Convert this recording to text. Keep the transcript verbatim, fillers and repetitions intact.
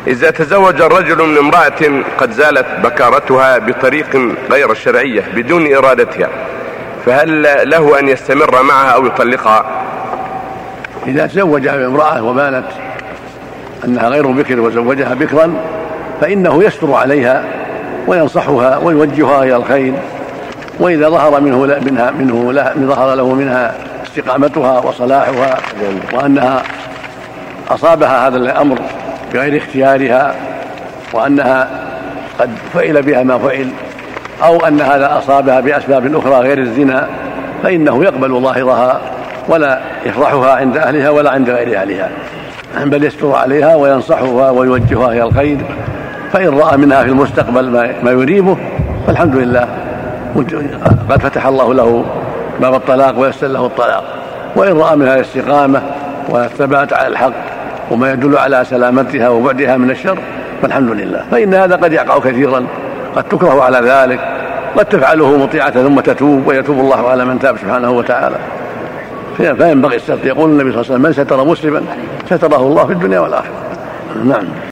إذا تزوج الرجل من امرأة قد زالت بكارتها بطريق غير شرعية بدون إرادتها، فهل له أن يستمر معها أو يطلقها؟ إذا تزوج امرأة وبانت أنها غير بكر وزوجها بكرا فإنه يستر عليها وينصحها ويوجهها إلى الخير، وإذا ظهر منه منها منه ظهر له منها استقامتها وصلاحها وأنها أصابها هذا الأمر بغير اختيارها وأنها قد فعل بها ما فعل أو أن هذا أصابها بأسباب أخرى غير الزنا، فإنه يقبل ظاهرها ولا يفضحها عند أهلها ولا عند غير أهلها، بل يستر عليها وينصحها ويوجهها إلى الخير. فإن رأى منها في المستقبل ما يريبه فالحمد لله قد فتح الله له باب الطلاق ويسر له الطلاق، وإن رأى منها الاستقامة والثبات على الحق وما يدل على سلامتها وبعدها من الشر فالحمد لله. فإن هذا قد يقع كثيرا، قد تكره على ذلك، قد تفعله مطيعة ثم تتوب ويتوب الله على من تاب سبحانه وتعالى. فينبغي الستر. يقول النبي صلى الله عليه وسلم: من ستر مسلما ستره الله في الدنيا والآخرة. نعم.